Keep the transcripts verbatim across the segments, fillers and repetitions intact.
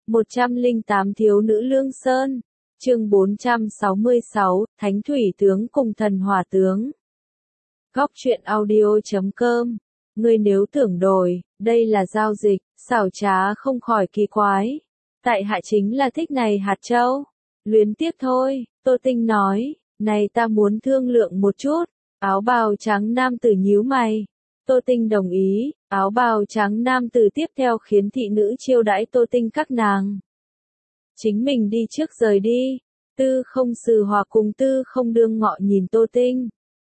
một trăm lẻ tám Thiếu nữ Lương Sơn. Chương bốn trăm sáu mươi sáu, Thánh Thủy Tướng cùng Thần Hỏa Tướng. Góc truyện audio chấm com. Ngươi nếu tưởng đổi, đây là giao dịch, xảo trá không khỏi kỳ quái. Tại hạ chính là thích này hạt châu. Luyến tiếc thôi, Tô Tinh nói, này ta muốn thương lượng một chút. Áo bào trắng nam tử nhíu mày. Tô Tinh đồng ý, áo bào trắng nam tử tiếp theo khiến thị nữ chiêu đãi Tô Tinh các nàng. Chính mình đi trước rời đi. Tư không Sử Hòa cùng Tư không Đương Ngọ nhìn Tô Tinh.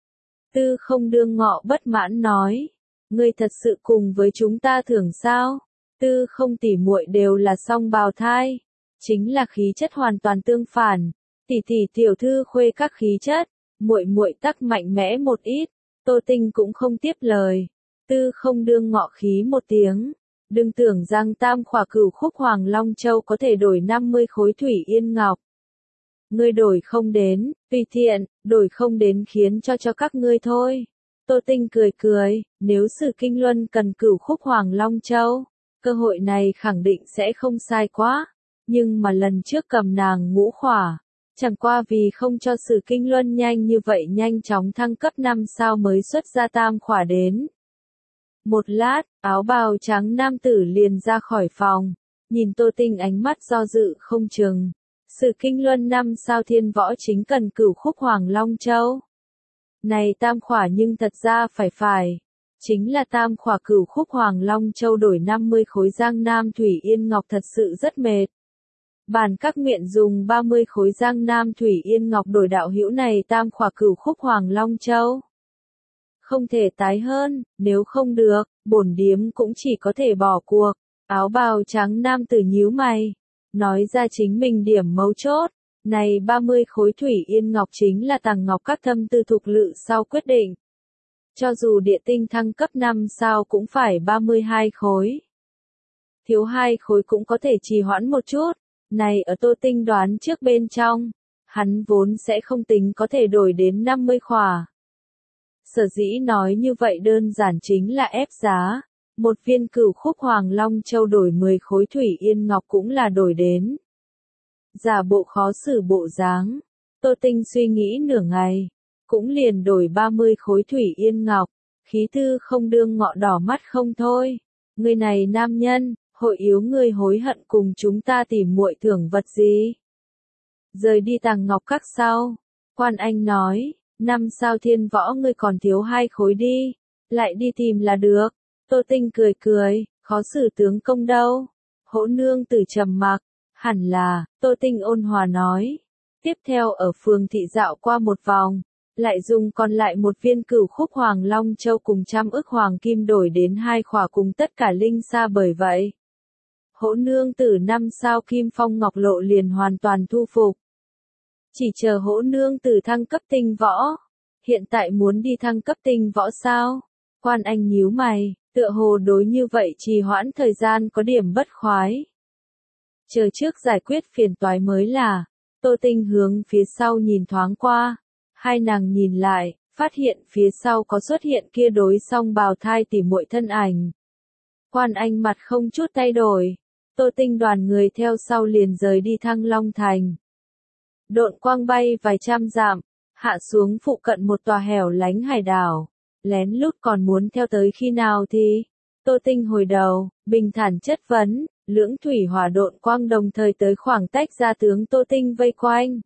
Tư không Đương Ngọ bất mãn nói, ngươi thật sự cùng với chúng ta thưởng sao? Tư không tỷ muội đều là song bào thai, chính là khí chất hoàn toàn tương phản. Tỷ tỷ tiểu thư khuê các khí chất, muội muội tắc mạnh mẽ một ít. Tô Tinh cũng không tiếp lời. Tư không Đương Ngọ khí một tiếng, đừng tưởng rằng tam khỏa cửu khúc Hoàng Long Châu có thể đổi năm mươi khối thủy yên ngọc. Ngươi đổi không đến, tùy tiện, đổi không đến khiến cho cho các ngươi thôi. Tô Tinh cười cười, nếu Sử Kinh Luân cần cửu khúc Hoàng Long Châu, cơ hội này khẳng định sẽ không sai quá. Nhưng mà lần trước cầm nàng ngũ khỏa, chẳng qua vì không cho Sử Kinh Luân nhanh như vậy nhanh chóng thăng cấp năm sao mới xuất ra tam khỏa đến. Một lát, áo bào trắng nam tử liền ra khỏi phòng, nhìn Tô Tinh ánh mắt do dự không chừng. Sử Kinh Luân năm sao thiên võ chính cần cửu khúc Hoàng Long Châu. Này tam khỏa nhưng thật ra phải phải. Chính là tam khỏa cửu khúc Hoàng Long Châu đổi năm mươi khối Giang Nam Thủy Yên Ngọc thật sự rất mệt. Bản các miện dùng ba mươi khối Giang Nam Thủy Yên Ngọc đổi đạo hữu này tam khỏa cửu khúc Hoàng Long Châu. Không thể tái hơn, nếu không được, bổn điếm cũng chỉ có thể bỏ cuộc. Áo bào trắng nam tử nhíu mày, nói ra chính mình điểm mấu chốt. Này ba mươi khối Thủy Yên Ngọc chính là tàng ngọc các thâm tư thục lự sau quyết định. Cho dù địa tinh thăng cấp năm sao cũng phải ba mươi hai khối. Thiếu hai khối cũng có thể trì hoãn một chút. Này ở Tô Tinh đoán trước bên trong, hắn vốn sẽ không tính có thể đổi đến năm mươi khỏa. Sở dĩ nói như vậy đơn giản chính là ép giá. Một viên cửu khúc Hoàng Long Châu đổi mười khối Thủy Yên Ngọc cũng là đổi đến. Giả bộ khó xử bộ dáng. Tô Tinh suy nghĩ nửa ngày, cũng liền đổi ba mươi khối Thủy Yên Ngọc. Khí Tư không Đương Ngọ đỏ mắt không thôi. Người này nam nhân, hội yếu người hối hận cùng chúng ta tìm muội thưởng vật gì? Rời đi tàng ngọc các sau. Quan Anh nói, năm sao thiên võ ngươi còn thiếu hai khối đi. Lại đi tìm là được. Tô Tinh cười cười, khó xử tướng công đâu. Hỗ nương tử trầm mặc, hẳn là, Tô Tinh ôn hòa nói. Tiếp theo ở phường thị dạo qua một vòng, lại dùng còn lại một viên cửu khúc Hoàng Long Châu cùng trăm ức hoàng kim đổi đến hai khỏa cùng tất cả linh sa bởi vậy. Hỗ nương tử năm sao Kim Phong Ngọc Lộ liền hoàn toàn thu phục. Chỉ chờ hỗ nương tử thăng cấp tinh võ. Hiện tại muốn đi thăng cấp tinh võ sao? Quan Anh nhíu mày. Tựa hồ đối như vậy trì hoãn thời gian có điểm bất khoái. Chờ trước giải quyết phiền toái mới là, Tô Tinh hướng phía sau nhìn thoáng qua. Hai nàng nhìn lại, phát hiện phía sau có xuất hiện kia đối song bào thai tỉ muội thân ảnh. Quan Anh mặt không chút thay đổi. Tô Tinh đoàn người theo sau liền rời đi Thăng Long Thành. Độn quang bay vài trăm dặm, hạ xuống phụ cận một tòa hẻo lánh hải đảo. Lén lút còn muốn theo tới khi nào thì? Tô Tinh hồi đầu, bình thản chất vấn, lưỡng thủy hỏa độn quang đồng thời tới khoảng tách ra tướng Tô Tinh vây quanh.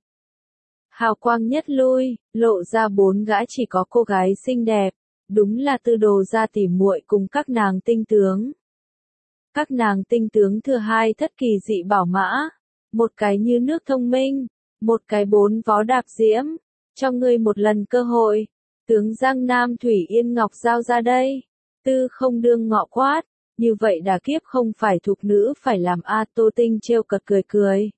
Hào quang nhất lui, lộ ra bốn gã chỉ có cô gái xinh đẹp, đúng là Tư Đồ gia tỉ muội cùng các nàng tinh tướng. Các nàng tinh tướng thừa hai thất kỳ dị bảo mã, một cái như nước thông minh, một cái bốn vó đạp diễm, cho ngươi một lần cơ hội. Tướng Giang Nam Thủy Yên Ngọc giao ra đây. Tư không Đương Ngọ quát, như vậy đà kiếp không phải thục nữ phải làm a. Tô Tinh trêu cợt cười cười.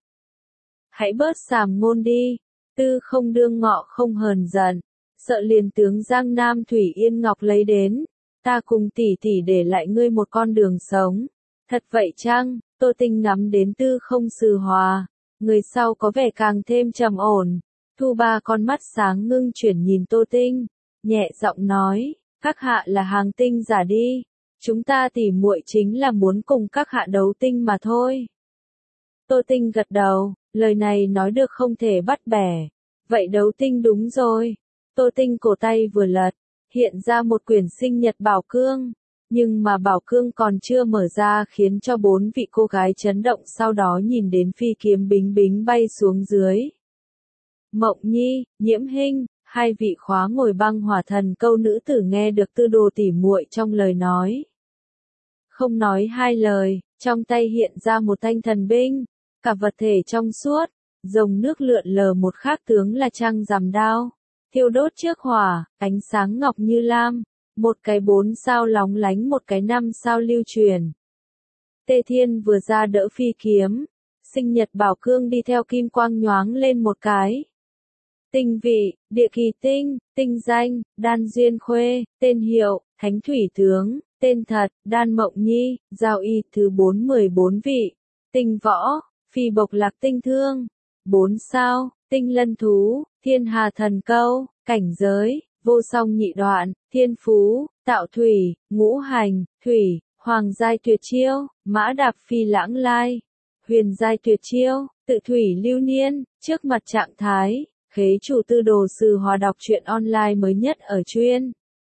Hãy bớt sàm ngôn đi. Tư không Đương Ngọ không hờn giận, sợ liền tướng Giang Nam Thủy Yên Ngọc lấy đến. Ta cùng tỷ tỷ để lại ngươi một con đường sống. Thật vậy chăng? Tô Tinh ngắm đến Tư không Sử Hòa. Người sau có vẻ càng thêm trầm ổn. Thu ba con mắt sáng ngưng chuyển nhìn Tô Tinh. Nhẹ giọng nói, các hạ là hàng tinh giả đi. Chúng ta tỉ muội chính là muốn cùng các hạ đấu tinh mà thôi. Tô Tinh gật đầu, lời này nói được không thể bắt bẻ. Vậy đấu tinh đúng rồi. Tô Tinh cổ tay vừa lật, hiện ra một quyển sinh nhật bảo cương. Nhưng mà bảo cương còn chưa mở ra khiến cho bốn vị cô gái chấn động, sau đó nhìn đến phi kiếm bính bính bay xuống dưới. Mộng Nhi, Nhiễm Hinh, hai vị khóa ngồi băng hỏa thần câu nữ tử nghe được tư đồ tỉ muội trong lời nói. Không nói hai lời, trong tay hiện ra một thanh thần binh, cả vật thể trong suốt, dòng nước lượn lờ, một khác tướng là trăng rằm đao, thiêu đốt trước hỏa, ánh sáng ngọc như lam, một cái bốn sao lóng lánh, một cái năm sao lưu truyền. Tê Thiên vừa ra đỡ phi kiếm, sinh nhật bảo cương đi theo kim quang nhoáng lên một cái. Tinh vị, địa kỳ tinh, tinh danh, đan duyên khuê, tên hiệu, thánh thủy tướng, tên thật, đan mộng nhi, giao y thứ bốn mười bốn vị. Tinh võ, phi bộc lạc tinh thương, bốn sao, tinh lân thú, thiên hà thần câu, cảnh giới, vô song nhị đoạn, thiên phú, tạo thủy, ngũ hành, thủy, hoàng giai tuyệt chiêu, mã đạp phi lãng lai, huyền giai tuyệt chiêu, tự thủy lưu niên, trước mặt trạng thái. Khế chủ tư đồ sư hòa đọc truyện online mới nhất ở chuyên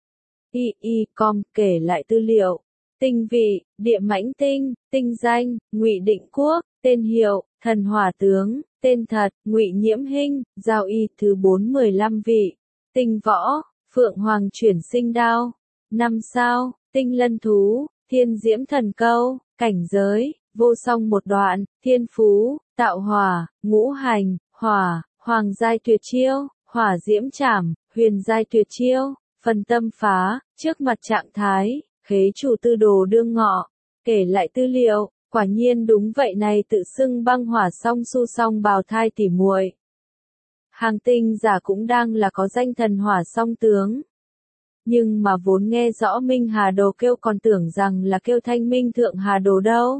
i i chấm com kể lại tư liệu. Tinh vị, địa mãnh tinh, tinh danh, Ngụy Định Quốc, tên hiệu, thần hỏa tướng, tên thật, Ngụy Nhiễm Hinh, giao y thứ bốn mười lăm vị. Tinh võ, phượng hoàng chuyển sinh đao, năm sao, tinh lân thú, thiên diễm thần câu, cảnh giới, vô song một đoạn, thiên phú, tạo hỏa, ngũ hành, hỏa. Hoàng giai tuyệt chiêu, hỏa diễm trảm, huyền giai tuyệt chiêu, phần tâm phá, trước mặt trạng thái, khế chủ tư đồ đương ngọ, kể lại tư liệu, quả nhiên đúng vậy này, tự xưng băng hỏa song su song bào thai tỉ muội. Hàng tinh giả cũng đang là có danh thần hỏa song tướng. Nhưng mà vốn nghe rõ Minh Hà Đồ kêu còn tưởng rằng là kêu Thanh Minh Thượng Hà Đồ đâu.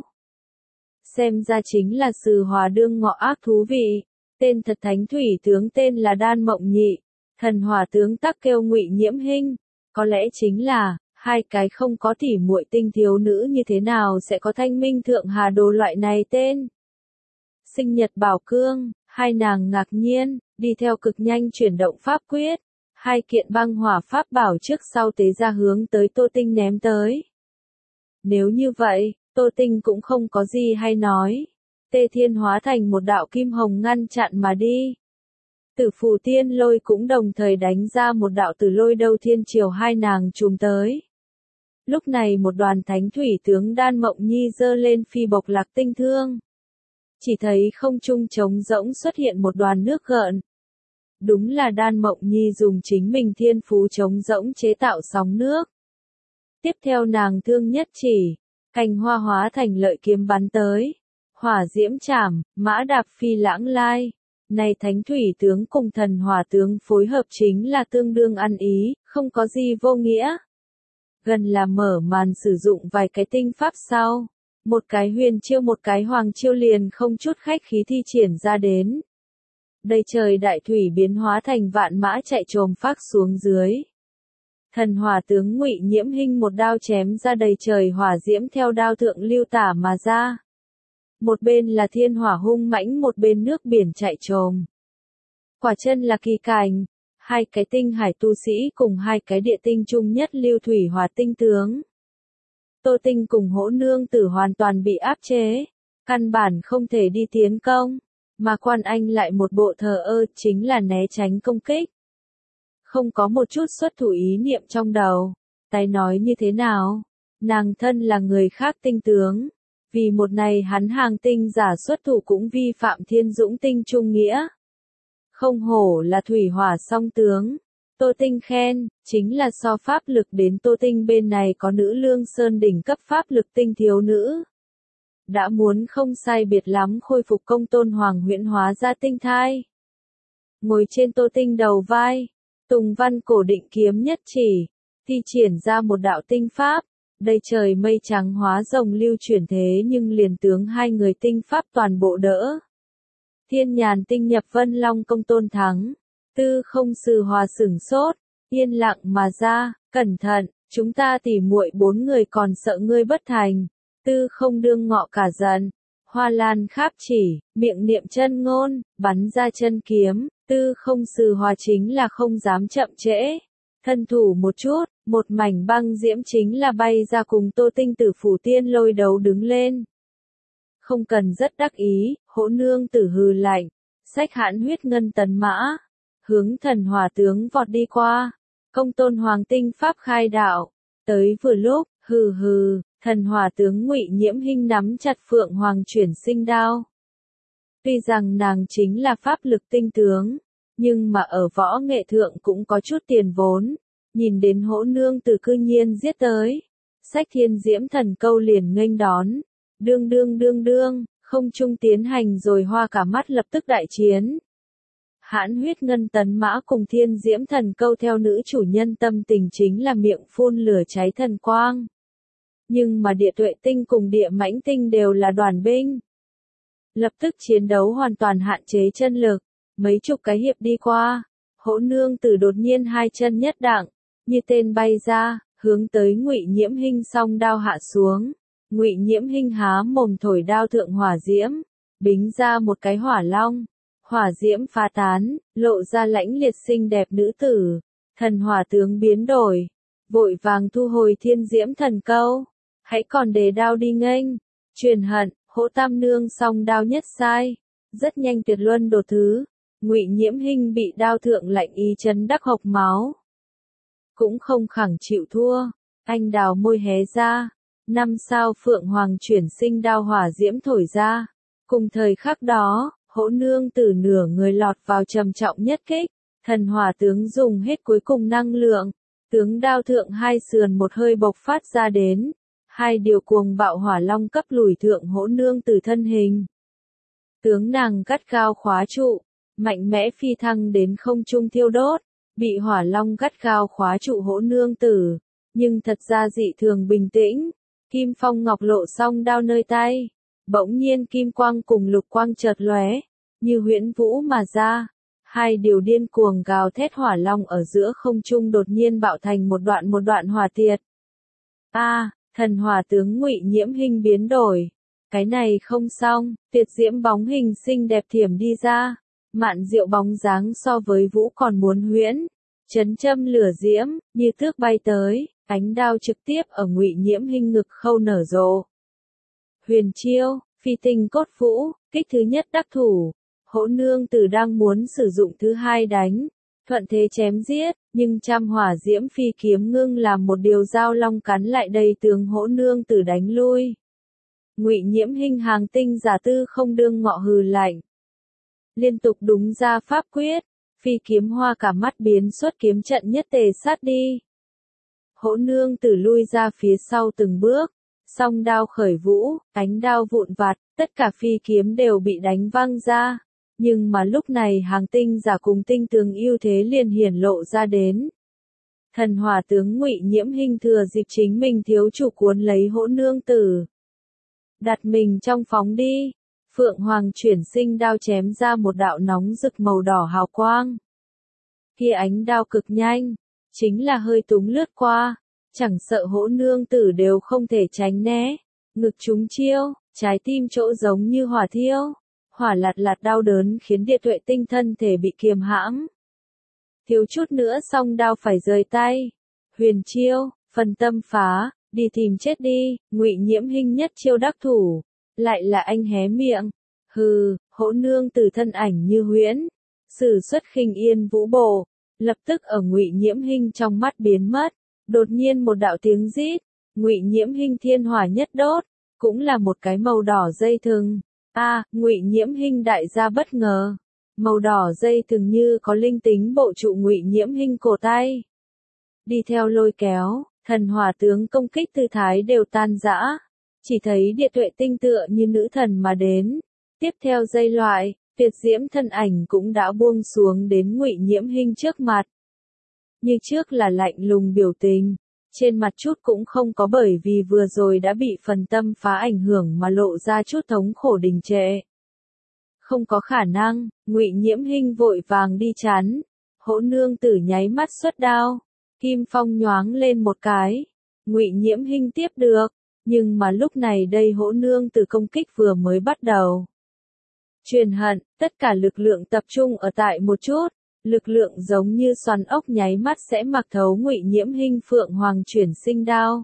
Xem ra chính là Sử Hòa đương ngọ ác thú vị. Tên thật thánh thủy tướng tên là Đan Mộng Nhị, thần hỏa tướng tắc kêu Ngụy Nhiễm Hinh. Có lẽ chính là, hai cái không có tỉ muội tinh thiếu nữ như thế nào sẽ có Thanh Minh Thượng Hà Đồ loại này tên. Sinh nhật bảo cương, hai nàng ngạc nhiên, đi theo cực nhanh chuyển động pháp quyết. Hai kiện băng hỏa pháp bảo trước sau tế ra hướng tới Tô Tinh ném tới. Nếu như vậy, Tô Tinh cũng không có gì hay nói. Tê Thiên hóa thành một đạo kim hồng ngăn chặn mà đi. Tử Phù Tiên Lôi cũng đồng thời đánh ra một đạo tử lôi đầu thiên chiều hai nàng chùm tới. Lúc này một đoàn thánh thủy tướng Đan Mộng Nhi giơ lên phi bộc lạc tinh thương. Chỉ thấy không trung trống rỗng xuất hiện một đoàn nước gợn. Đúng là Đan Mộng Nhi dùng chính mình thiên phú trống rỗng chế tạo sóng nước. Tiếp theo nàng thương nhất chỉ, cành hoa hóa thành lợi kiếm bắn tới. Hỏa diễm trảm, mã đạp phi lãng lai. Này thánh thủy tướng cùng thần hỏa tướng phối hợp chính là tương đương ăn ý, không có gì vô nghĩa. Gần là mở màn sử dụng vài cái tinh pháp sau. Một cái huyền chiêu một cái hoàng chiêu liền không chút khách khí thi triển ra đến. Đầy trời đại thủy biến hóa thành vạn mã chạy trồm phác xuống dưới. Thần hỏa tướng Ngụy Nhiễm Hinh một đao chém ra đầy trời hỏa diễm theo đao thượng lưu tả mà ra. Một bên là thiên hỏa hung mãnh, một bên nước biển chạy trồm. Quả chân là kỳ cảnh, hai cái tinh hải tu sĩ cùng hai cái địa tinh chung nhất lưu thủy hỏa tinh tướng. Tô Tinh cùng Hỗ Nương Tử hoàn toàn bị áp chế, căn bản không thể đi tiến công, mà Quan Anh lại một bộ thờ ơ, chính là né tránh công kích. Không có một chút xuất thủ ý niệm trong đầu. Tay nói như thế nào? Nàng thân là người khác tinh tướng. Vì một này hắn hàng tinh giả xuất thủ cũng vi phạm thiên dũng tinh trung nghĩa. Không hổ là thủy hỏa song tướng. Tô Tinh khen, chính là so pháp lực đến Tô Tinh bên này có nữ lương sơn đỉnh cấp pháp lực tinh thiếu nữ. Đã muốn không sai biệt lắm khôi phục công tôn hoàng huyễn hóa ra tinh thai. Ngồi trên Tô Tinh đầu vai, Tùng Văn cổ định kiếm nhất chỉ, thi triển ra một đạo tinh pháp. Đầy trời mây trắng hóa rồng lưu chuyển thế nhưng liền tướng hai người tinh pháp toàn bộ đỡ. Thiên nhàn tinh nhập vân long công tôn thắng. Tư không Sử Hòa sửng sốt, yên lặng mà ra, cẩn thận, chúng ta tỉ muội bốn người còn sợ ngươi bất thành. Tư không đương ngọ cả giận, Hoa lan kháp chỉ, miệng niệm chân ngôn, bắn ra chân kiếm, tư không sư hòa chính là không dám chậm trễ. Thân thủ một chút, một mảnh băng diễm chính là bay ra cùng Tô Tinh Tử phủ tiên lôi đấu đứng lên. Không cần rất đắc ý, Hỗ Nương Tử hừ lạnh, xách hãn huyết ngân tấn mã, hướng thần hỏa tướng vọt đi qua. Công tôn hoàng tinh pháp khai đạo, tới vừa lúc, hừ hừ, thần hỏa tướng Ngụy Nhiễm Hinh nắm chặt Phượng Hoàng chuyển sinh đao. Tuy rằng nàng chính là pháp lực tinh tướng, nhưng mà ở võ nghệ thượng cũng có chút tiền vốn, nhìn đến Hỗ Nương Tử cư nhiên giết tới, xách thiên diễm thần câu liền nghênh đón, đương đương đương đương, không trung tiến hành rồi hoa cả mắt lập tức đại chiến. Hãn huyết ngân tấn mã cùng thiên diễm thần câu theo nữ chủ nhân tâm tình chính là miệng phun lửa cháy thần quang. Nhưng mà địa tuệ tinh cùng địa mãnh tinh đều là đoàn binh. Lập tức chiến đấu hoàn toàn hạn chế chân lực, mấy chục cái hiệp đi qua, Hỗ Nương Tử đột nhiên hai chân nhất đặng, như tên bay ra, hướng tới Ngụy Nhiễm Hinh song đao hạ xuống. Ngụy Nhiễm Hinh há mồm thổi đao thượng hỏa diễm, bính ra một cái hỏa long. Hỏa diễm phá tán, lộ ra lãnh liệt xinh đẹp nữ tử, thần hỏa tướng biến đổi, vội vàng thu hồi thiên diễm thần câu, hãy còn đề đao đi nghênh, truyền hận, Hỗ Tam Nương song đao nhất sai, rất nhanh tuyệt luân đột thứ, Ngụy Nhiễm Hinh bị đao thượng lạnh ý chấn đắc hộc máu, cũng không khẳng chịu thua, anh đào môi hé ra, năm sao Phượng Hoàng chuyển sinh đao hỏa diễm thổi ra, cùng thời khắc đó. Hỗ Nương Tử nửa người lọt vào trầm trọng nhất kích, thần hỏa tướng dùng hết cuối cùng năng lượng, tướng đao thượng hai sườn một hơi bộc phát ra đến, hai điều cuồng bạo hỏa long cấp lùi thượng Hỗ Nương Tử thân hình. Tướng nàng gắt gao khóa trụ, mạnh mẽ phi thăng đến không trung thiêu đốt, bị hỏa long gắt gao khóa trụ Hỗ Nương Tử, nhưng thật ra dị thường bình tĩnh, kim phong ngọc lộ song đao nơi tay. Bỗng nhiên kim quang cùng lục quang chợt lóe, như huyễn vũ mà ra, hai điều điên cuồng gào thét hỏa long ở giữa không trung đột nhiên bạo thành một đoạn một đoạn hỏa tiệt. A, à, thần hỏa tướng Ngụy Nhiễm Hinh biến đổi, cái này không xong, tiệt diễm bóng hình xinh đẹp thiểm đi ra, mạn diệu bóng dáng so với vũ còn muốn huyễn, chấn châm lửa diễm, như tước bay tới, ánh đao trực tiếp ở Ngụy Nhiễm Hinh ngực khâu nở rộ. Huyền chiêu, phi tinh cốt vũ, kích thứ nhất đắc thủ, Hỗ Nương Tử đang muốn sử dụng thứ hai đánh, thuận thế chém giết, nhưng trăm hỏa diễm phi kiếm ngưng làm một điều dao long cắn lại đây tướng Hỗ Nương Tử đánh lui. Ngụy Nhiễm Hinh hàng tinh giả tư không đương ngọ hừ lạnh, liên tục đúng ra pháp quyết, phi kiếm hoa cả mắt biến xuất kiếm trận nhất tề sát đi. Hỗ Nương Tử lui ra phía sau từng bước. Song đao khởi vũ, ánh đao vụn vặt, tất cả phi kiếm đều bị đánh văng ra. Nhưng mà lúc này hàng tinh giả cùng tinh tướng ưu thế liền hiển lộ ra đến. Thần hỏa tướng Ngụy Nhiễm Hinh thừa dịp chính mình thiếu chủ cuốn lấy Hỗ Nương Tử. Đặt mình trong phóng đi, Phượng Hoàng chuyển sinh đao chém ra một đạo nóng rực màu đỏ hào quang. Kia ánh đao cực nhanh, chính là hơi túng lướt qua. Chẳng sợ Hỗ Nương Tử đều không thể tránh né, ngực trúng chiêu, trái tim chỗ giống như hỏa thiêu, hỏa lạt lạt đau đớn khiến địa tuệ tinh thân thể bị kiềm hãm. Thiếu chút nữa song đao phải rời tay, huyền chiêu, phần tâm phá, đi tìm chết đi, Ngụy Nhiễm Hinh nhất chiêu đắc thủ, lại là anh hé miệng, hừ, Hỗ Nương Tử thân ảnh như huyễn, sử xuất khinh yên vũ bộ, lập tức ở Ngụy Nhiễm Hinh trong mắt biến mất. Đột nhiên một đạo tiếng rít, Ngụy Nhiễm Hinh thiên hỏa nhất đốt, cũng là một cái màu đỏ dây thừng. A, à, Ngụy Nhiễm Hinh đại gia bất ngờ, màu đỏ dây thừng như có linh tính bộ trụ Ngụy Nhiễm Hinh cổ tay. Đi theo lôi kéo, thần hỏa tướng công kích tư thái đều tan rã, chỉ thấy địa tuệ tinh tựa như nữ thần mà đến. Tiếp theo dây loại, tuyệt diễm thân ảnh cũng đã buông xuống đến Ngụy Nhiễm Hinh trước mặt. Như trước là lạnh lùng biểu tình, trên mặt chút cũng không có bởi vì vừa rồi đã bị phần tâm phá ảnh hưởng mà lộ ra chút thống khổ đình trệ. Không có khả năng, Ngụy Nhiễm Hinh vội vàng đi chắn, Hỗ Nương Tử nháy mắt xuất đao, kim phong nhoáng lên một cái, Ngụy Nhiễm Hinh tiếp được, Nhưng mà lúc này đây hỗ nương từ công kích vừa mới bắt đầu. Truyền hận, tất cả lực lượng tập trung ở tại một chút, lực lượng giống như xoắn ốc nháy mắt sẽ mặc thấu Ngụy Nhiễm Hinh Phượng Hoàng chuyển sinh đao.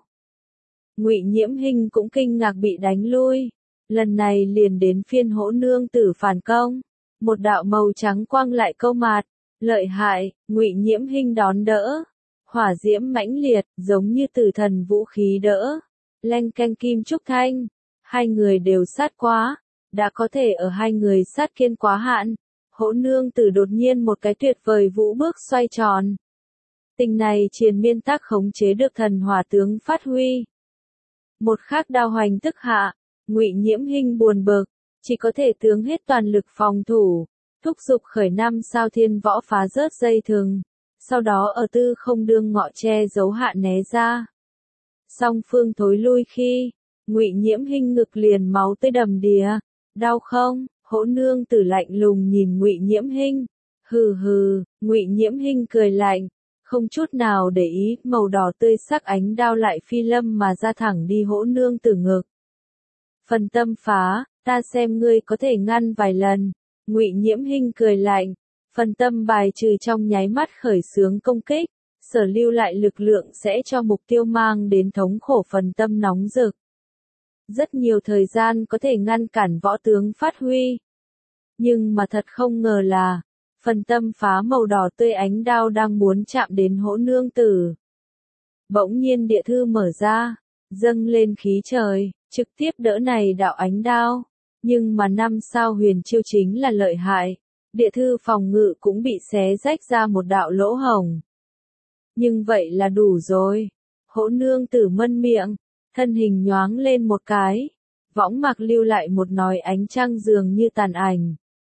Ngụy Nhiễm Hinh cũng kinh ngạc bị đánh lui, lần này liền đến phiên hỗ nương tử phản công, một đạo màu trắng quang lại câu mạt, lợi hại, Ngụy Nhiễm Hinh đón đỡ, hỏa diễm mãnh liệt, giống như tử thần vũ khí đỡ, leng keng kim trúc thanh, hai người đều sát quá. Đã có thể ở hai người sát kiên quá hạn, hỗ nương tử đột nhiên một cái tuyệt vời vũ bước xoay tròn. Tình này triền miên tác khống chế được thần hỏa tướng phát huy. Một khắc đao hoành tức hạ, Ngụy Nhiễm Hinh buồn bực, chỉ có thể tướng hết toàn lực phòng thủ, thúc giục khởi năm sao thiên võ phá rớt dây thừng, sau đó ở tư không đương ngọ che giấu hạ né ra. Song phương thối lui khi, Ngụy Nhiễm Hinh ngực liền máu tươi đầm đìa. Đau không? Hỗ nương tử lạnh lùng nhìn Ngụy Nhiễm Hinh. Hừ hừ, Ngụy Nhiễm Hinh cười lạnh, không chút nào để ý, màu đỏ tươi sắc ánh đao lại phi lâm mà ra thẳng đi hỗ nương tử ngực. Phần tâm phá, ta xem ngươi có thể ngăn vài lần. Ngụy Nhiễm Hinh cười lạnh, phần tâm bài trừ trong nháy mắt khởi xướng công kích, sở lưu lại lực lượng sẽ cho mục tiêu mang đến thống khổ phần tâm nóng rực. Rất nhiều thời gian có thể ngăn cản võ tướng phát huy. Nhưng mà thật không ngờ là, phần tâm phá màu đỏ tươi ánh đao đang muốn chạm đến hỗ nương tử. Bỗng nhiên địa thư mở ra, dâng lên khí trời, trực tiếp đỡ này đạo ánh đao. Nhưng mà năm sao huyền chiêu chính là lợi hại, địa thư phòng ngự cũng bị xé rách ra một đạo lỗ hổng. Nhưng vậy là đủ rồi. Hỗ nương tử mân miệng. Thân hình nhoáng lên một cái, võng mạc lưu lại một nói ánh trăng dường như tàn ảnh.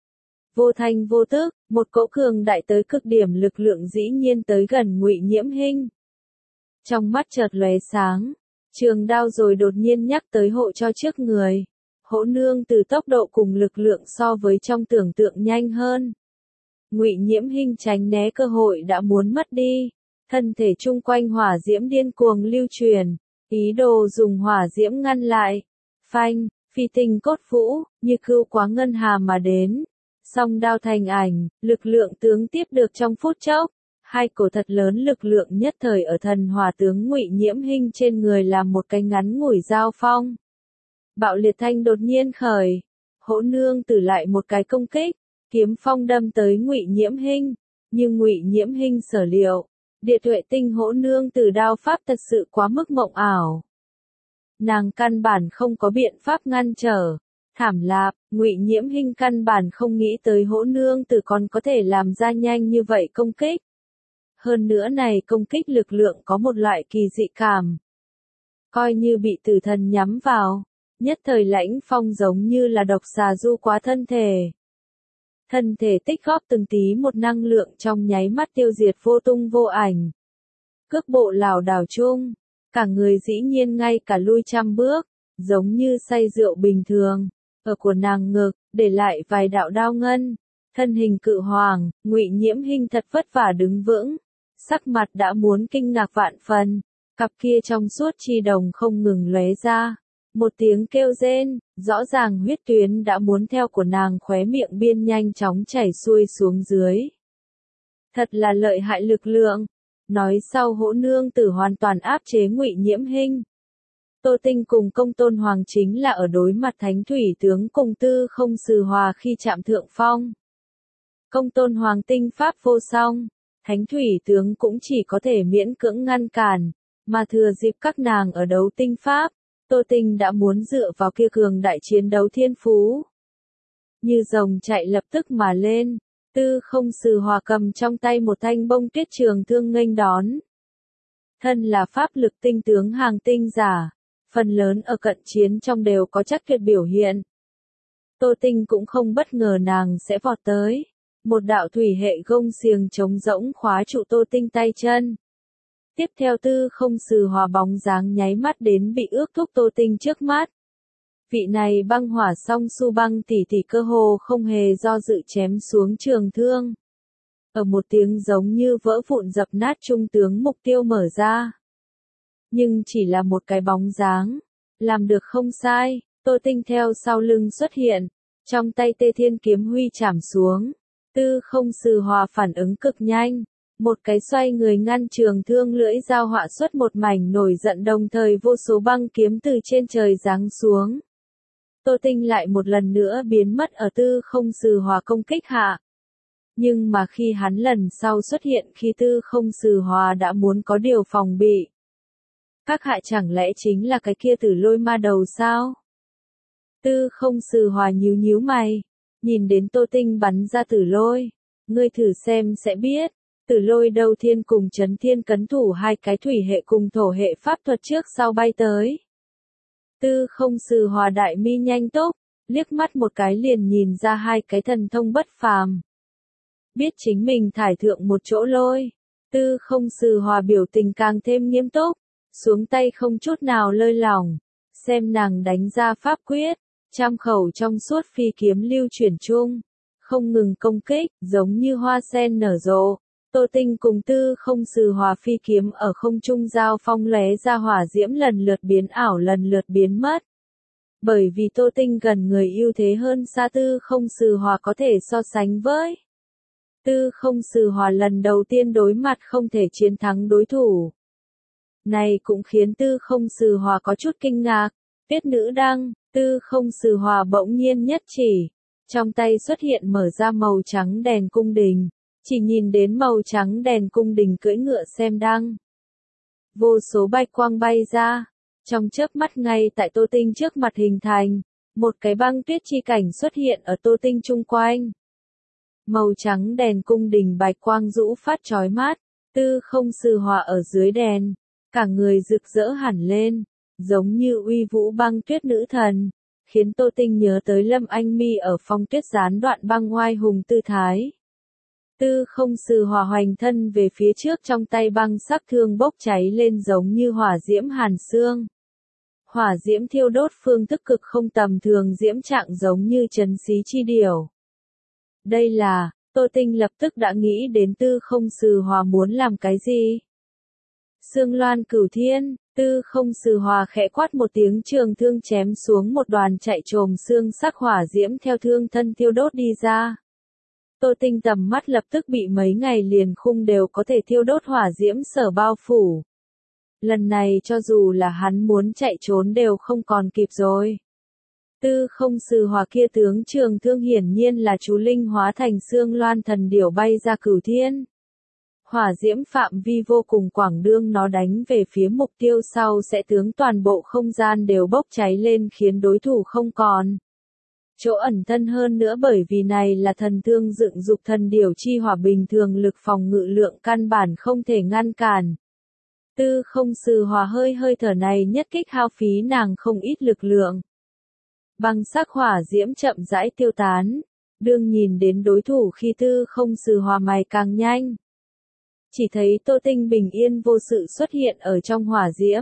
Vô thanh vô tức, một cỗ cường đại tới cực điểm lực lượng dĩ nhiên tới gần Ngụy Nhiễm Hinh. Trong mắt chợt lóe sáng, trường đao rồi đột nhiên nhắc tới hộ cho trước người. Hỗ nương từ tốc độ cùng lực lượng so với trong tưởng tượng nhanh hơn. Ngụy Nhiễm Hinh tránh né cơ hội đã muốn mất đi, thân thể chung quanh hỏa diễm điên cuồng lưu truyền. Ý đồ dùng hỏa diễm ngăn lại, phanh, phi tinh cốt vũ, như cưu quá ngân hà mà đến, song đao thành ảnh, lực lượng tướng tiếp được trong phút chốc, hai cổ thật lớn lực lượng nhất thời ở thần hỏa tướng Ngụy Nhiễm Hinh trên người làm một cái ngắn ngủi giao phong. Bạo liệt thanh đột nhiên khởi, hỗ nương tử lại một cái công kích, kiếm phong đâm tới Ngụy Nhiễm Hinh, nhưng Ngụy Nhiễm Hinh sở liệu. Địa tuệ tinh hỗ nương tử đao pháp thật sự quá mức mộng ảo. Nàng căn bản không có biện pháp ngăn trở. Thảm lạp, Ngụy Nhiễm Hinh căn bản không nghĩ tới hỗ nương tử còn có thể làm ra nhanh như vậy công kích. Hơn nữa này công kích lực lượng có một loại kỳ dị cảm. Coi như bị tử thần nhắm vào, nhất thời lãnh phong giống như là độc xà du quá thân thể. Thân thể tích góp từng tí một năng lượng trong nháy mắt tiêu diệt vô tung vô ảnh. Cước bộ lảo đảo chung, cả người dĩ nhiên ngay cả lui trăm bước, giống như say rượu bình thường, ở của nàng ngực, để lại vài đạo đao ngân. Thân hình cự hoàng, Ngụy Nhiễm Hinh thật vất vả đứng vững, sắc mặt đã muốn kinh ngạc vạn phần, cặp kia trong suốt chi đồng không ngừng lóe ra. Một tiếng kêu rên, rõ ràng huyết tuyến đã muốn theo của nàng khóe miệng biên nhanh chóng chảy xuôi xuống dưới. Thật là lợi hại lực lượng. Nói sau hỗ nương tử hoàn toàn áp chế Ngụy Nhiễm Hinh. Tô Tinh cùng Công Tôn Hoàng chính là ở đối mặt Thánh Thủy tướng cùng Tư Không Sừ Hòa khi chạm thượng phong. Công Tôn Hoàng tinh pháp vô song, Thánh Thủy tướng cũng chỉ có thể miễn cưỡng ngăn cản, mà thừa dịp các nàng ở đấu tinh pháp. Tô Tinh đã muốn dựa vào kia cường đại chiến đấu thiên phú. Như rồng chạy lập tức mà lên, Tư Không Sừ Hòa cầm trong tay một thanh bông tuyết trường thương nghênh đón. Thân là pháp lực tinh tướng hàng tinh giả, phần lớn ở cận chiến trong đều có chắc tuyệt biểu hiện. Tô Tinh cũng không bất ngờ nàng sẽ vọt tới. Một đạo thủy hệ gông xiềng trống rỗng khóa trụ Tô Tinh tay chân. Tiếp theo Tư Không Sừ Hòa bóng dáng nháy mắt đến bị ước thúc Tô Tinh trước mắt. Vị này băng hỏa song su băng tỷ tỷ cơ hồ không hề do dự chém xuống trường thương. Ở một tiếng giống như vỡ vụn dập nát trung tướng mục tiêu mở ra. Nhưng chỉ là một cái bóng dáng, Làm được không sai, Tô Tinh theo sau lưng xuất hiện, trong tay Tê Thiên kiếm huy chảm xuống. Tư Không Sư Hòa phản ứng cực nhanh, một cái xoay người ngăn trường thương lưỡi dao họa xuất một mảnh nổi giận, đồng thời vô số băng kiếm từ trên trời giáng xuống. Tô Tinh lại một lần nữa biến mất ở Tư Không Sư Hòa công kích hạ. Nhưng mà khi hắn lần sau xuất hiện khi Tư Không Sư Hòa đã muốn có điều phòng bị. Các hạ chẳng lẽ chính là cái kia Tử Lôi ma đầu sao? Tư Không Sư Hòa nhíu nhíu mày, nhìn đến Tô Tinh bắn ra Tử Lôi. Ngươi thử xem sẽ biết, Tử Lôi Đầu Thiên cùng Chấn Thiên Cấn Thủ hai cái thủy hệ cùng thổ hệ pháp thuật trước sau bay tới. Tư Không Sư Hòa đại mi nhanh tốc, liếc mắt một cái liền nhìn ra hai cái thần thông bất phàm. Biết chính mình thải thượng một chỗ lôi, Tư Không Sư Hòa biểu tình càng thêm nghiêm túc, xuống tay không chút nào lơi lỏng, xem nàng đánh ra pháp quyết, trăm khẩu trong suốt phi kiếm lưu chuyển chung, không ngừng công kích, giống như hoa sen nở rộ. Tô Tinh cùng Tư Không Sư Hòa phi kiếm ở không trung giao phong lóe ra hỏa diễm lần lượt biến ảo lần lượt biến mất. Bởi vì Tô Tinh gần người ưu thế hơn xa Tư Không Sư Hòa có thể so sánh với. Tư Không Sư Hòa lần đầu tiên đối mặt không thể chiến thắng đối thủ. Này cũng khiến Tư Không Sư Hòa có chút kinh ngạc. Tuyết nữ đăng, Tư Không Sư Hòa bỗng nhiên nhất chỉ, trong tay xuất hiện mở ra màu trắng đèn cung đình, chỉ nhìn đến màu trắng đèn cung đình cưỡi ngựa xem đăng. Vô số bạch quang bay ra, trong chớp mắt ngay tại Tô Tinh trước mặt hình thành, một cái băng tuyết chi cảnh xuất hiện ở Tô Tinh chung quanh. Màu trắng đèn cung đình bạch quang rũ phát chói mắt, Tư Không Sư Hòa ở dưới đèn, cả người rực rỡ hẳn lên, giống như uy vũ băng tuyết nữ thần, khiến Tô Tinh nhớ tới Lâm Anh Mi ở Phong Tuyết gián đoạn băng oai hùng tư thái. Tư Không Sư Hòa hoành thân về phía trước, trong tay băng sắc thương bốc cháy lên giống như hỏa diễm hàn xương. Hỏa diễm thiêu đốt phương thức cực không tầm thường, diễm trạng giống như trấn xí chi điểu. Đây là, Tô Tinh lập tức đã nghĩ đến Tư Không Sư Hòa muốn làm cái gì. Sương Loan Cửu Thiên, Tư Không Sư Hòa khẽ quát một tiếng, trường thương chém xuống, một đoàn chạy trồm xương sắc hỏa diễm theo thương thân thiêu đốt đi ra. Tô Tinh tầm mắt lập tức bị mấy ngày liền khung đều có thể thiêu đốt hỏa diễm sở bao phủ. Lần này cho dù là hắn muốn chạy trốn đều không còn kịp rồi. Tư Không Sư Hòa kia tướng trường thương hiển nhiên là chú linh hóa thành Sương Loan thần điểu bay ra cửu thiên. Hỏa diễm phạm vi vô cùng quảng, đương nó đánh về phía mục tiêu sau sẽ tướng toàn bộ không gian đều bốc cháy lên, khiến đối thủ không còn chỗ ẩn thân hơn nữa, bởi vì này là thần thương dựng dục thần điểu chi hỏa, bình thường lực phòng ngự lượng căn bản không thể ngăn cản. Tư Không Sư Hòa hơi hơi thở này nhất kích hao phí nàng không ít lực lượng. Băng sắc hỏa diễm chậm rãi tiêu tán, đương nhìn đến đối thủ khi Tư Không Sư Hòa mày càng nhanh. Chỉ thấy Tô Tinh bình yên vô sự xuất hiện ở trong hỏa diễm.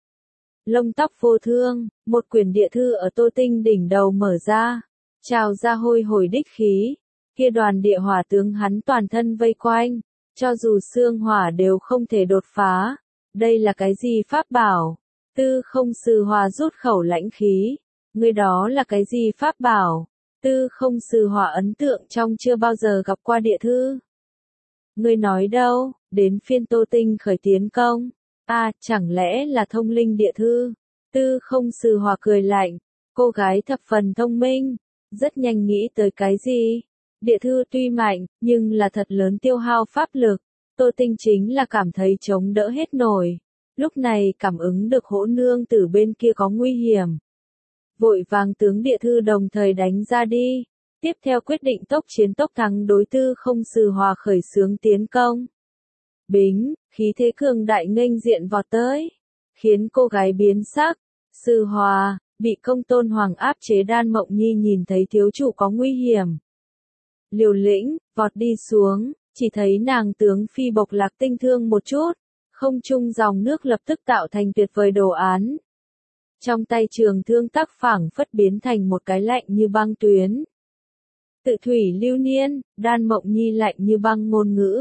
Lông tóc vô thương, một quyển địa thư ở Tô Tinh đỉnh đầu mở ra, trào ra hôi hồi đích khí, kia đoàn địa hỏa tướng hắn toàn thân vây quanh, cho dù xương hỏa đều không thể đột phá. Đây là cái gì pháp bảo? Tư Không Sư Hòa rút khẩu lãnh khí, người đó là cái gì pháp bảo? Tư Không Sư Hòa ấn tượng trong chưa bao giờ gặp qua địa thư. Ngươi nói đâu, đến phiên Tô Tinh khởi tiến công. À, chẳng lẽ là thông linh địa thư? Tư Không Sư Hòa cười lạnh, cô gái thập phần thông minh, rất nhanh nghĩ tới cái gì. Địa thư tuy mạnh, nhưng là thật lớn tiêu hao pháp lực. Tô Tinh chính là cảm thấy chống đỡ hết nổi. Lúc này cảm ứng được Hỗn Nương Tử bên kia có nguy hiểm. Vội vàng tướng địa thư đồng thời đánh ra đi. Tiếp theo quyết định tốc chiến tốc thắng, đối Tư Không Sư Hòa khởi xướng tiến công. Bính, khí thế cường đại nghênh diện vọt tới, khiến cô gái biến sắc. Sư Hòa, bị Công Tôn Hoàng áp chế Đan Mộng Nhi nhìn thấy thiếu chủ có nguy hiểm, liều lĩnh vọt đi xuống, chỉ thấy nàng tướng phi bộc lạc tinh thương một chút, không trung dòng nước lập tức tạo thành tuyệt vời đồ án. Trong tay trường thương tác phảng phất biến thành một cái lạnh như băng tuyến. Tự thủy lưu niên, Đan Mộng Nhi lạnh như băng ngôn ngữ,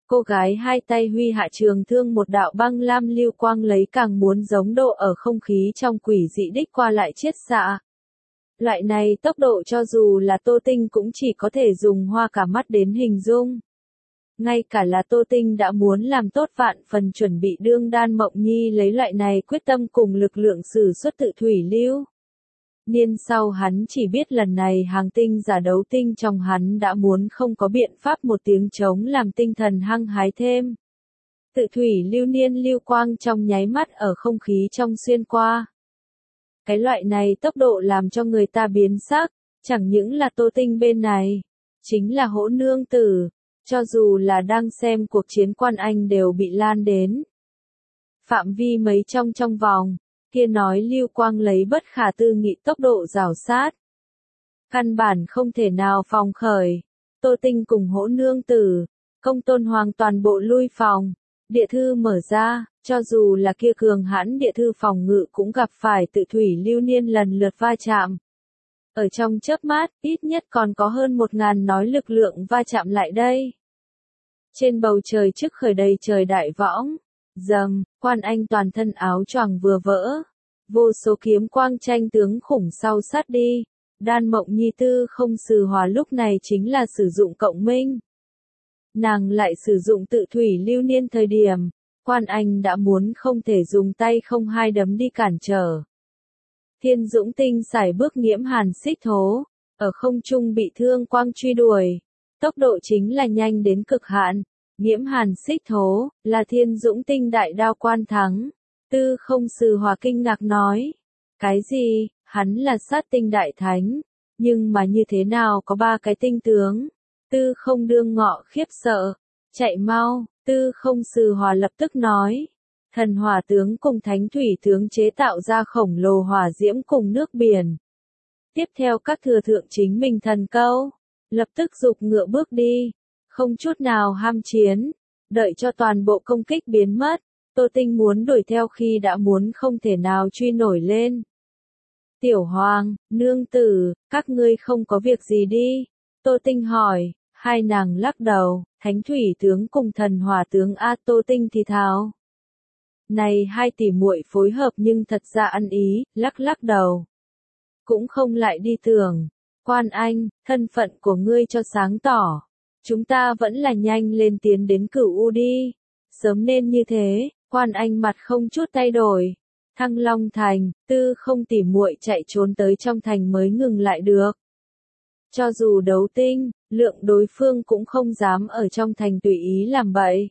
Cô gái hai tay huy hạ trường thương, một đạo băng lam lưu quang lấy càng muốn giống độ ở không khí trong quỷ dị đích qua lại chiết xạ. Loại này tốc độ cho dù là Tô Tinh cũng chỉ có thể dùng hoa cả mắt đến hình dung. Ngay cả là Tô Tinh đã muốn làm tốt vạn phần chuẩn bị đương Đan Mộng Nhi lấy loại này quyết tâm cùng lực lượng sử xuất tự thủy lưu. Niên sau hắn chỉ biết lần này hàng tinh giả đấu tinh trong hắn đã muốn không có biện pháp một tiếng chống làm tinh thần hăng hái thêm. Tự thủy lưu niên lưu quang trong nháy mắt ở không khí trong xuyên qua. Cái loại này tốc độ làm cho người ta biến sắc, chẳng những là Tô Tinh bên này, chính là Hỗ Nương Tử, cho dù là đang xem cuộc chiến Quan Anh đều bị lan đến. Phạm vi mấy trong trong vòng, kia nói lưu quang lấy bất khả tư nghị tốc độ rào sát. Căn bản không thể nào phòng khởi, Tô Tinh cùng Hỗ Nương Tử, Công Tôn Hoàng toàn bộ lui phòng, địa thư mở ra, cho dù là kia cường hãn địa thư phòng ngự cũng gặp phải tự thủy lưu niên lần lượt va chạm. Ở trong chớp mắt, ít nhất còn có hơn một ngàn nói lực lượng va chạm lại đây. Trên bầu trời trước khởi đầy trời đại võng, dầm, Quan Anh toàn thân áo choàng vừa vỡ. Vô số kiếm quang tranh tướng khủng sau sát đi. Đan Mộng Nhi tư không sử hòa lúc này chính là sử dụng cộng minh. Nàng lại sử dụng tự thủy lưu niên thời điểm, Quan Anh đã muốn không thể dùng tay không hai đấm đi cản trở. Thiên Dũng Tinh sải bước Nghiễm Hàn xích thố, ở không trung bị thương quang truy đuổi. Tốc độ chính là nhanh đến cực hạn. Nghiễm Hàn xích thố, là Thiên Dũng Tinh đại đao quan thắng. Tư không sử hòa kinh ngạc nói. Cái gì, hắn là sát tinh đại thánh, nhưng mà như thế nào có ba cái tinh tướng? Tư không đương ngọ khiếp sợ. Chạy mau, tư không sử hòa lập tức nói. Thần hỏa tướng cùng thánh thủy tướng chế tạo ra khổng lồ hỏa diễm cùng nước biển. Tiếp theo các thừa thượng chính mình thần câu, lập tức dục ngựa bước đi, không chút nào ham chiến, đợi cho toàn bộ công kích biến mất. Tô Tinh muốn đuổi theo khi đã muốn không thể nào truy nổi lên. Tiểu Hoàng, Nương Tử, các ngươi không có việc gì đi? Tô Tinh hỏi, hai nàng lắc đầu, thánh thủy tướng cùng thần hỏa tướng A. Tô Tinh thì thào. Này hai tỷ muội phối hợp nhưng thật ra ăn ý, lắc lắc đầu. Cũng không lại đi tưởng, Quan Anh, thân phận của ngươi cho sáng tỏ. Chúng ta vẫn là nhanh lên tiến đến Cửu U đi. Sớm nên như thế. Quan Anh mặt không chút thay đổi. Thăng Long Thành, tư không tỉ muội chạy trốn tới trong thành mới ngừng lại được. Cho dù đấu tinh, lượng đối phương cũng không dám ở trong thành tùy ý làm bậy.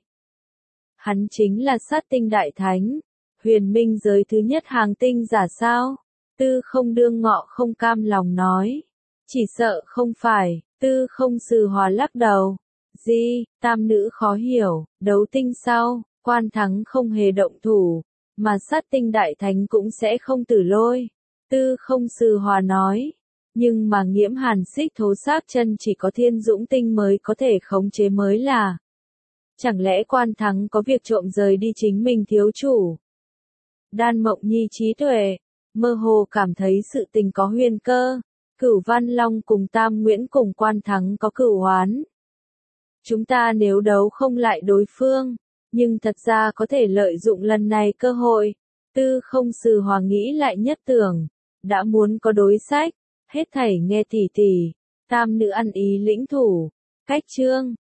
Hắn chính là sát tinh đại thánh, huyền minh giới thứ nhất hàng tinh giả sao? Tư không đương ngọ không cam lòng nói. Chỉ sợ không phải, tư không sử hòa lắc đầu. Gì, tam nữ khó hiểu, đấu tinh sao? Quan thắng không hề động thủ, mà sát tinh đại thánh cũng sẽ không tử lôi. Tư không sử hòa nói, nhưng mà Nghiễm Hàn xích thố xác chân chỉ có Thiên Dũng Tinh mới có thể khống chế mới là. Chẳng lẽ Quan thắng có việc trộm rời đi chính mình thiếu chủ? Đan Mộng Nhi trí tuệ, mơ hồ cảm thấy sự tình có huyền cơ. Cửu Văn Long cùng Tam Nguyễn cùng Quan thắng có cửu oán. Chúng ta nếu đấu không lại đối phương, nhưng thật ra có thể lợi dụng lần này cơ hội. Tư không sử hòa nghĩ lại nhất tưởng, đã muốn có đối sách, hết thảy nghe tỉ tỉ, tam nữ ăn ý lĩnh thủ. Cách chương